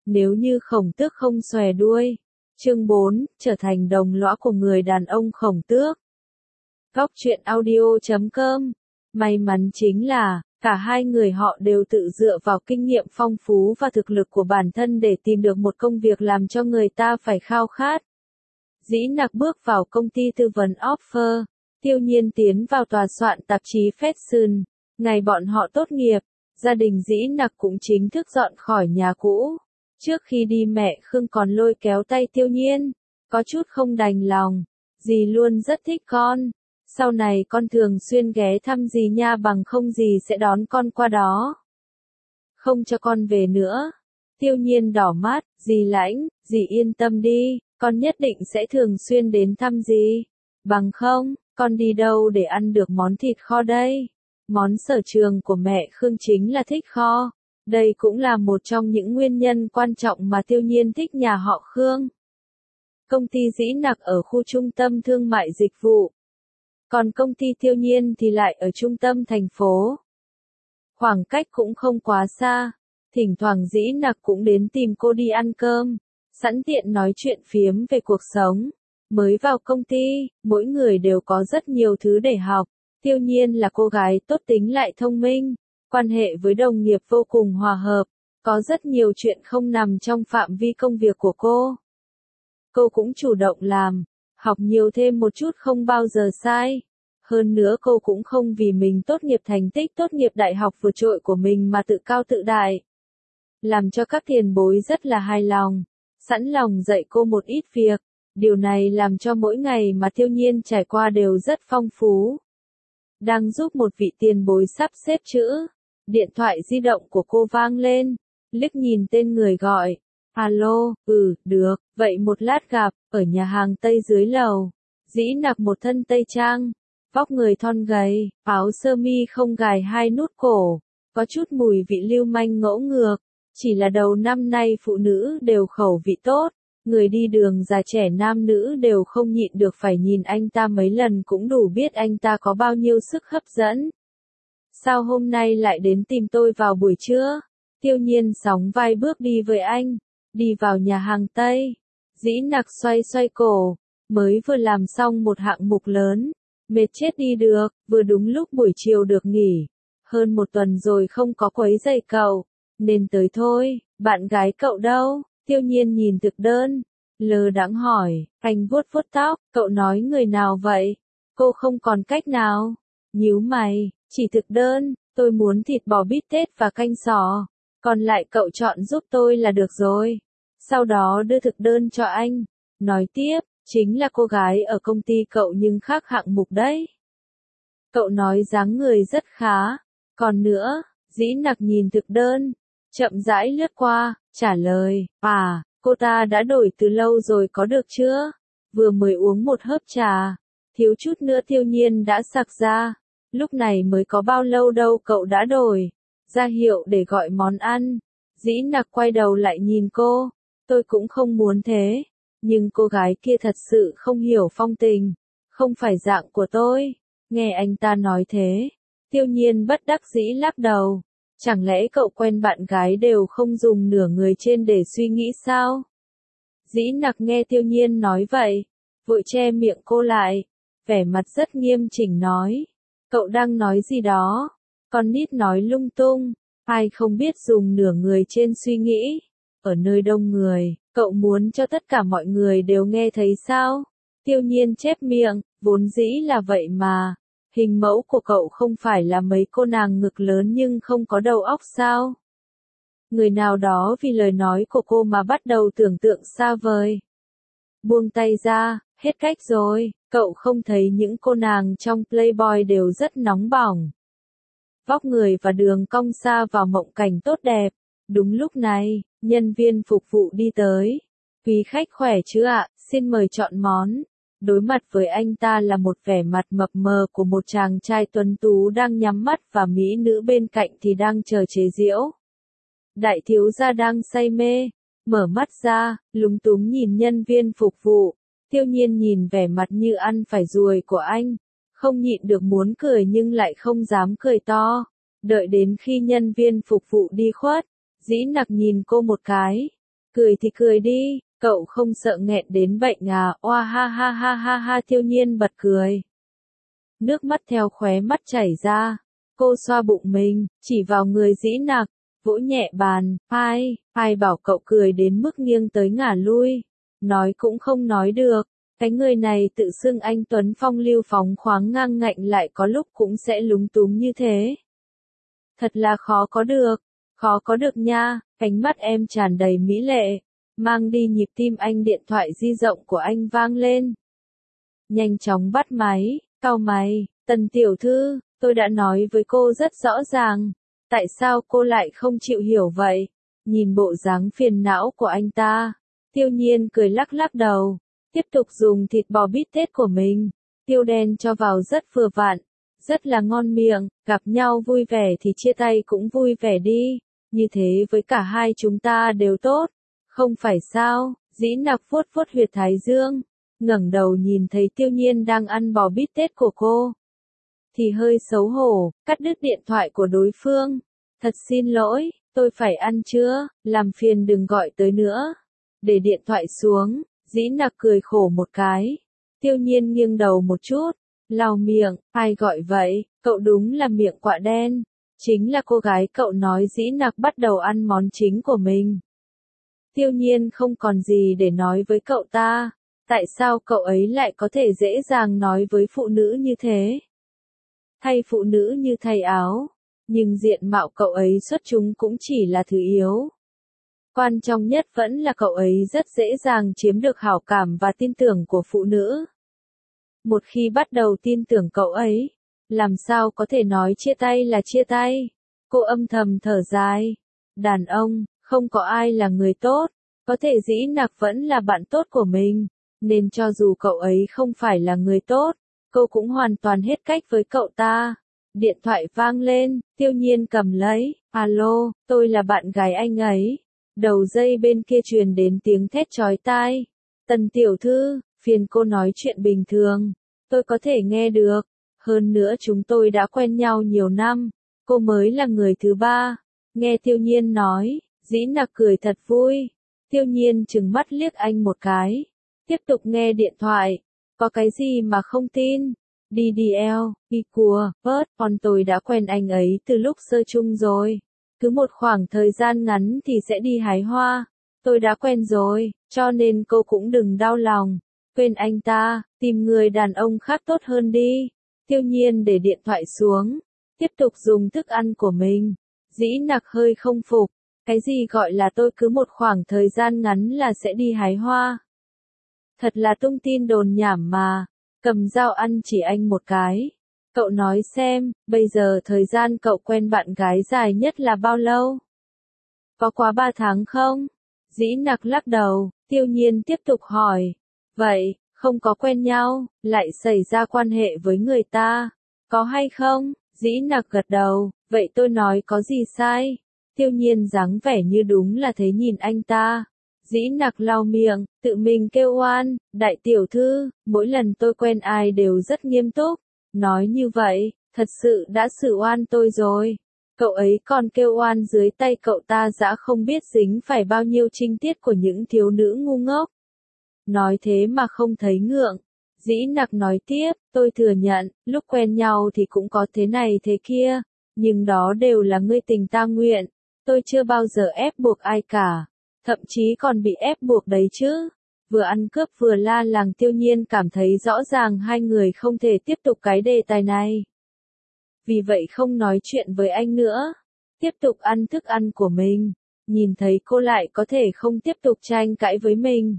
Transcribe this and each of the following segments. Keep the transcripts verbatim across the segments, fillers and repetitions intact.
nếu như Khổng Tước không xòe đuôi. Chương bốn, trở thành đồng lõa của người đàn ông Khổng Tước. Góc truyện audio chấm com. May mắn chính là, cả hai người họ đều tự dựa vào kinh nghiệm phong phú và thực lực của bản thân để tìm được một công việc làm cho người ta phải khao khát. Dĩ Nặc bước vào công ty tư vấn Offer, Tiêu Nhiên tiến vào tòa soạn tạp chí Fashion. Ngày bọn họ tốt nghiệp, gia đình Dĩ Nặc cũng chính thức dọn khỏi nhà cũ. Trước khi đi mẹ Khương còn lôi kéo tay Tiêu Nhiên, có chút không đành lòng, dì luôn rất thích con. Sau này con thường xuyên ghé thăm dì nha, bằng không dì sẽ đón con qua đó. Không cho con về nữa. Tiêu Nhiên đỏ mắt, dì Lãnh, dì yên tâm đi, con nhất định sẽ thường xuyên đến thăm dì. Bằng không, con đi đâu để ăn được món thịt kho đây? Món sở trường của mẹ Khương chính là thích kho. Đây cũng là một trong những nguyên nhân quan trọng mà Tiêu Nhiên thích nhà họ Khương. Công ty Dĩ Nặc ở khu trung tâm thương mại dịch vụ. Còn công ty Tiêu Nhiên thì lại ở trung tâm thành phố. Khoảng cách cũng không quá xa. Thỉnh thoảng Dĩ Nặc cũng đến tìm cô đi ăn cơm, sẵn tiện nói chuyện phiếm về cuộc sống. Mới vào công ty, mỗi người đều có rất nhiều thứ để học. Tiêu Nhiên là cô gái tốt tính lại thông minh, quan hệ với đồng nghiệp vô cùng hòa hợp, có rất nhiều chuyện không nằm trong phạm vi công việc của cô. Cô cũng chủ động làm, học nhiều thêm một chút không bao giờ sai. Hơn nữa cô cũng không vì mình tốt nghiệp thành tích tốt nghiệp đại học vượt trội của mình mà tự cao tự đại. Làm cho các tiền bối rất là hài lòng, sẵn lòng dạy cô một ít việc. Điều này làm cho mỗi ngày mà Tiêu Nhiên trải qua đều rất phong phú. Đang giúp một vị tiền bối sắp xếp chữ, điện thoại di động của cô vang lên, liếc nhìn tên người gọi. Alo, ừ, được, vậy một lát gặp, ở nhà hàng Tây dưới lầu. Dĩ Nặc một thân Tây trang, vóc người thon gầy, áo sơ mi không gài hai nút cổ, có chút mùi vị lưu manh ngỗ ngược. Chỉ là đầu năm nay phụ nữ đều khẩu vị tốt, người đi đường già trẻ nam nữ đều không nhịn được phải nhìn anh ta mấy lần cũng đủ biết anh ta có bao nhiêu sức hấp dẫn. Sao hôm nay lại đến tìm tôi vào buổi trưa? Tiêu Nhiên sóng vai bước đi với anh, đi vào nhà hàng Tây. Dĩ Nặc xoay xoay cổ, mới vừa làm xong một hạng mục lớn, mệt chết đi được, vừa đúng lúc buổi chiều được nghỉ. Hơn một tuần rồi không có quấy rầy cậu, nên tới thôi. Bạn gái cậu đâu? Tiêu Nhiên nhìn thực đơn, lơ đãng hỏi. Anh vuốt vuốt tóc, cậu nói người nào vậy? Cô không còn cách nào. Nhíu mày, chỉ thực đơn, tôi muốn thịt bò bít tết và canh sò. Còn lại cậu chọn giúp tôi là được rồi. Sau đó đưa thực đơn cho anh. Nói tiếp, chính là cô gái ở công ty cậu nhưng khác hạng mục đấy. Cậu nói dáng người rất khá. Còn nữa, Dĩ Nặc nhìn thực đơn, chậm rãi lướt qua, trả lời, à, cô ta đã đổi từ lâu rồi có được chưa? Vừa mới uống một hớp trà, thiếu chút nữa Tiêu Nhiên đã sặc ra. Lúc này mới có bao lâu đâu cậu đã đổi, ra hiệu để gọi món ăn. Dĩ Nặc quay đầu lại nhìn cô, tôi cũng không muốn thế, nhưng cô gái kia thật sự không hiểu phong tình, không phải dạng của tôi. Nghe anh ta nói thế, Tiêu Nhiên bất đắc dĩ lắc đầu. Chẳng lẽ cậu quen bạn gái đều không dùng nửa người trên để suy nghĩ sao? Dĩ Nặc nghe Tiêu Nhiên nói vậy, vội che miệng cô lại, vẻ mặt rất nghiêm chỉnh nói. Cậu đang nói gì đó? Con nít nói lung tung, ai không biết dùng nửa người trên suy nghĩ. Ở nơi đông người, cậu muốn cho tất cả mọi người đều nghe thấy sao? Tiêu Nhiên chép miệng, vốn dĩ là vậy mà. Hình mẫu của cậu không phải là mấy cô nàng ngực lớn nhưng không có đầu óc sao? Người nào đó vì lời nói của cô mà bắt đầu tưởng tượng xa vời. Buông tay ra, hết cách rồi, cậu không thấy những cô nàng trong Playboy đều rất nóng bỏng. Vóc người và đường cong xa vào mộng cảnh tốt đẹp. Đúng lúc này, nhân viên phục vụ đi tới. Quý khách khỏe chứ ạ, xin mời chọn món. Đối mặt với anh ta là một vẻ mặt mập mờ của một chàng trai tuấn tú đang nhắm mắt và mỹ nữ bên cạnh thì đang chờ chế giễu. Đại thiếu gia đang say mê, mở mắt ra, lúng túng nhìn nhân viên phục vụ. Tiêu Nhiên nhìn vẻ mặt như ăn phải ruồi của anh, không nhịn được muốn cười nhưng lại không dám cười to. Đợi đến khi nhân viên phục vụ đi khuất, Dĩ Nặc nhìn cô một cái, Cười thì cười đi, cậu không sợ nghẹn đến bệnh à, oa ha ha ha ha ha Tiêu Nhiên bật cười. Nước mắt theo khóe mắt chảy ra, cô xoa bụng mình, chỉ vào người Dĩ Nặc, vỗ nhẹ bàn, ai, ai bảo cậu cười đến mức nghiêng tới ngả lui, nói cũng không nói được, cái người này tự xưng anh Tuấn phong lưu phóng khoáng ngang ngạnh lại có lúc cũng sẽ lúng túng như thế. Thật là khó có được, khó có được nha, ánh mắt em tràn đầy mỹ lệ, mang đi nhịp tim anh điện thoại di động của anh vang lên. Nhanh chóng bắt máy, cau mày, Tần tiểu thư, tôi đã nói với cô rất rõ ràng, tại sao cô lại không chịu hiểu vậy? Nhìn bộ dáng phiền não của anh ta, Tiêu Nhiên cười lắc lắc đầu, tiếp tục dùng thịt bò bít tết của mình, tiêu đen cho vào rất vừa vặn, rất là ngon miệng, gặp nhau vui vẻ thì chia tay cũng vui vẻ đi, như thế với cả hai chúng ta đều tốt, không phải sao? Dĩ Nặc vuốt vuốt huyệt thái dương, ngẩng đầu nhìn thấy Tiêu Nhiên đang ăn bò bít tết của cô, thì hơi xấu hổ, cắt đứt điện thoại của đối phương. Thật xin lỗi, tôi phải ăn chưa, làm phiền đừng gọi tới nữa. Để điện thoại xuống, Dĩ Nặc cười khổ một cái. Tiêu Nhiên nghiêng đầu một chút, lau miệng, ai gọi vậy, cậu đúng là miệng quạ đen. Chính là cô gái cậu nói. Dĩ Nặc bắt đầu ăn món chính của mình. Tiêu Nhiên không còn gì để nói với cậu ta. Tại sao cậu ấy lại có thể dễ dàng nói với phụ nữ như thế? Thay phụ nữ như thay áo, nhưng diện mạo cậu ấy xuất chúng cũng chỉ là thứ yếu. Quan trọng nhất vẫn là cậu ấy rất dễ dàng chiếm được hảo cảm và tin tưởng của phụ nữ. Một khi bắt đầu tin tưởng cậu ấy, làm sao có thể nói chia tay là chia tay? Cô âm thầm thở dài. Đàn ông, không có ai là người tốt, có thể Dĩ Nặc vẫn là bạn tốt của mình, nên cho dù cậu ấy không phải là người tốt, cô cũng hoàn toàn hết cách với cậu ta. Điện thoại vang lên, Tiêu Nhiên cầm lấy, alo, tôi là bạn gái anh ấy. Đầu dây bên kia truyền đến tiếng thét chói tai. Tần tiểu thư, phiền cô nói chuyện bình thường, tôi có thể nghe được. Hơn nữa chúng tôi đã quen nhau nhiều năm, cô mới là người thứ ba. Nghe Tiêu Nhiên nói, Dĩ Nặc cười thật vui. Tiêu Nhiên trừng mắt liếc anh một cái, tiếp tục nghe điện thoại. Có cái gì mà không tin? đê đê lờ, đi cua, bớt, còn tôi đã quen anh ấy từ lúc sơ chung rồi. Cứ một khoảng thời gian ngắn thì sẽ đi hái hoa. Tôi đã quen rồi, cho nên cô cũng đừng đau lòng. Quên anh ta, tìm người đàn ông khác tốt hơn đi. Tiêu Nhiên để điện thoại xuống, tiếp tục dùng thức ăn của mình. Dĩ Nặc hơi không phục. Cái gì gọi là tôi cứ một khoảng thời gian ngắn là sẽ đi hái hoa? Thật là tung tin đồn nhảm mà. Cầm dao ăn chỉ anh một cái. Cậu nói xem, bây giờ thời gian cậu quen bạn gái dài nhất là bao lâu? Có quá ba tháng không? Dĩ Nặc lắc đầu, Tiêu Nhiên tiếp tục hỏi. Vậy, không có quen nhau, lại xảy ra quan hệ với người ta, có hay không? Dĩ Nặc gật đầu, vậy tôi nói có gì sai? Tiêu Nhiên dáng vẻ như đúng là thế nhìn anh ta. Dĩ Nặc lau miệng, tự mình kêu oan, đại tiểu thư, mỗi lần tôi quen ai đều rất nghiêm túc. Nói như vậy, thật sự đã xử oan tôi rồi. Cậu ấy còn kêu oan dưới tay cậu ta dã không biết dính phải bao nhiêu trinh tiết của những thiếu nữ ngu ngốc. Nói thế mà không thấy ngượng. Dĩ Nặc nói tiếp, tôi thừa nhận, lúc quen nhau thì cũng có thế này thế kia, nhưng đó đều là ngươi tình ta nguyện. Tôi chưa bao giờ ép buộc ai cả, thậm chí còn bị ép buộc đấy chứ. Vừa ăn cướp vừa la làng. Tiêu Nhiên cảm thấy rõ ràng hai người không thể tiếp tục cái đề tài này. Vì vậy không nói chuyện với anh nữa. Tiếp tục ăn thức ăn của mình. Nhìn thấy cô lại có thể không tiếp tục tranh cãi với mình.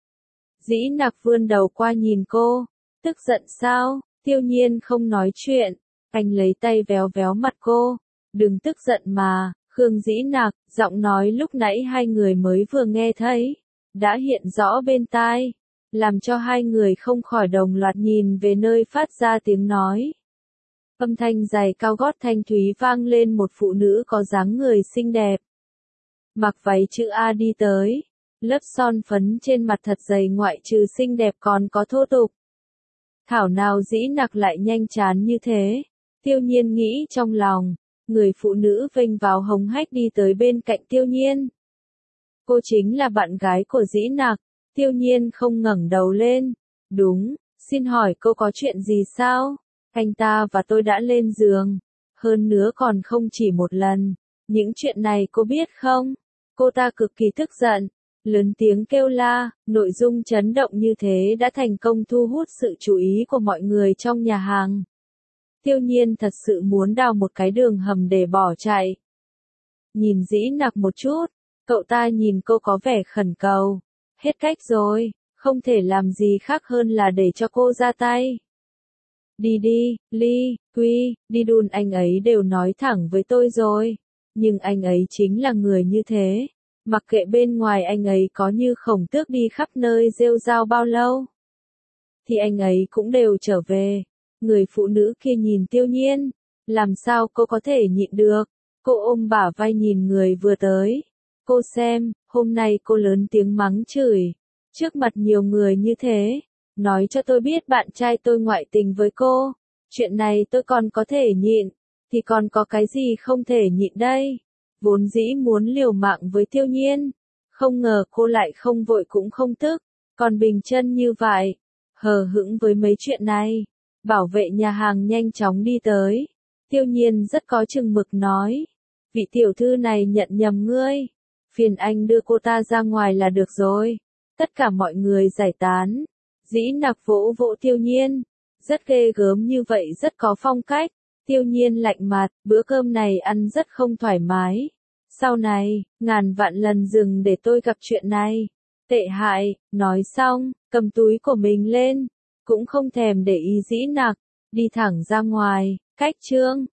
Dĩ Nặc vươn đầu qua nhìn cô. Tức giận sao? Tiêu Nhiên không nói chuyện. Anh lấy tay véo véo mặt cô. Đừng tức giận mà, Khương Dĩ Nặc, giọng nói lúc nãy hai người mới vừa nghe thấy, đã hiện rõ bên tai, làm cho hai người không khỏi đồng loạt nhìn về nơi phát ra tiếng nói. Âm thanh giày cao gót thanh thúy vang lên. Một phụ nữ có dáng người xinh đẹp, mặc váy chữ A đi tới, lớp son phấn trên mặt thật dày, ngoại trừ xinh đẹp còn có thô tục. Thảo nào Dĩ Nặc lại nhanh chán như thế? Tiêu Nhiên nghĩ trong lòng. Người phụ nữ vênh vào hồng hách đi tới bên cạnh Tiêu Nhiên. Cô chính là bạn gái của Dĩ Nặc. Tiêu Nhiên không ngẩng đầu lên. Đúng, xin hỏi cô có chuyện gì sao? Anh ta và tôi đã lên giường. Hơn nữa còn không chỉ một lần. Những chuyện này cô biết không? Cô ta cực kỳ tức giận. Lớn tiếng kêu la, nội dung chấn động như thế đã thành công thu hút sự chú ý của mọi người trong nhà hàng. Tiêu Nhiên thật sự muốn đào một cái đường hầm để bỏ chạy. Nhìn Dĩ Nặc một chút, cậu ta nhìn cô có vẻ khẩn cầu. Hết cách rồi, không thể làm gì khác hơn là để cho cô ra tay. Đi đi, Ly, Quy, đi đun, anh ấy đều nói thẳng với tôi rồi. Nhưng anh ấy chính là người như thế. Mặc kệ bên ngoài anh ấy có như khổng tước đi khắp nơi rêu rao bao lâu, thì anh ấy cũng đều trở về. Người phụ nữ kia nhìn Tiêu Nhiên. Làm sao cô có thể nhịn được? Cô ôm bả vai nhìn người vừa tới. Cô xem, hôm nay cô lớn tiếng mắng chửi. Trước mặt nhiều người như thế. Nói cho tôi biết bạn trai tôi ngoại tình với cô. Chuyện này tôi còn có thể nhịn. Thì còn có cái gì không thể nhịn đây? Vốn dĩ muốn liều mạng với Tiêu Nhiên. Không ngờ cô lại không vội cũng không tức. Còn bình chân như vậy. Hờ hững với mấy chuyện này. Bảo vệ nhà hàng nhanh chóng đi tới. Tiêu Nhiên rất có chừng mực nói. Vị tiểu thư này nhận nhầm ngươi. Phiền anh đưa cô ta ra ngoài là được rồi. Tất cả mọi người giải tán. Dĩ Nặc vỗ vỗ Tiêu Nhiên. Rất ghê gớm như vậy, rất có phong cách. Tiêu Nhiên lạnh mặt, bữa cơm này ăn rất không thoải mái. Sau này, ngàn vạn lần dừng để tôi gặp chuyện này. Tệ hại, nói xong, cầm túi của mình lên. Cũng không thèm để ý Dĩ Nặc, đi thẳng ra ngoài, cách chương.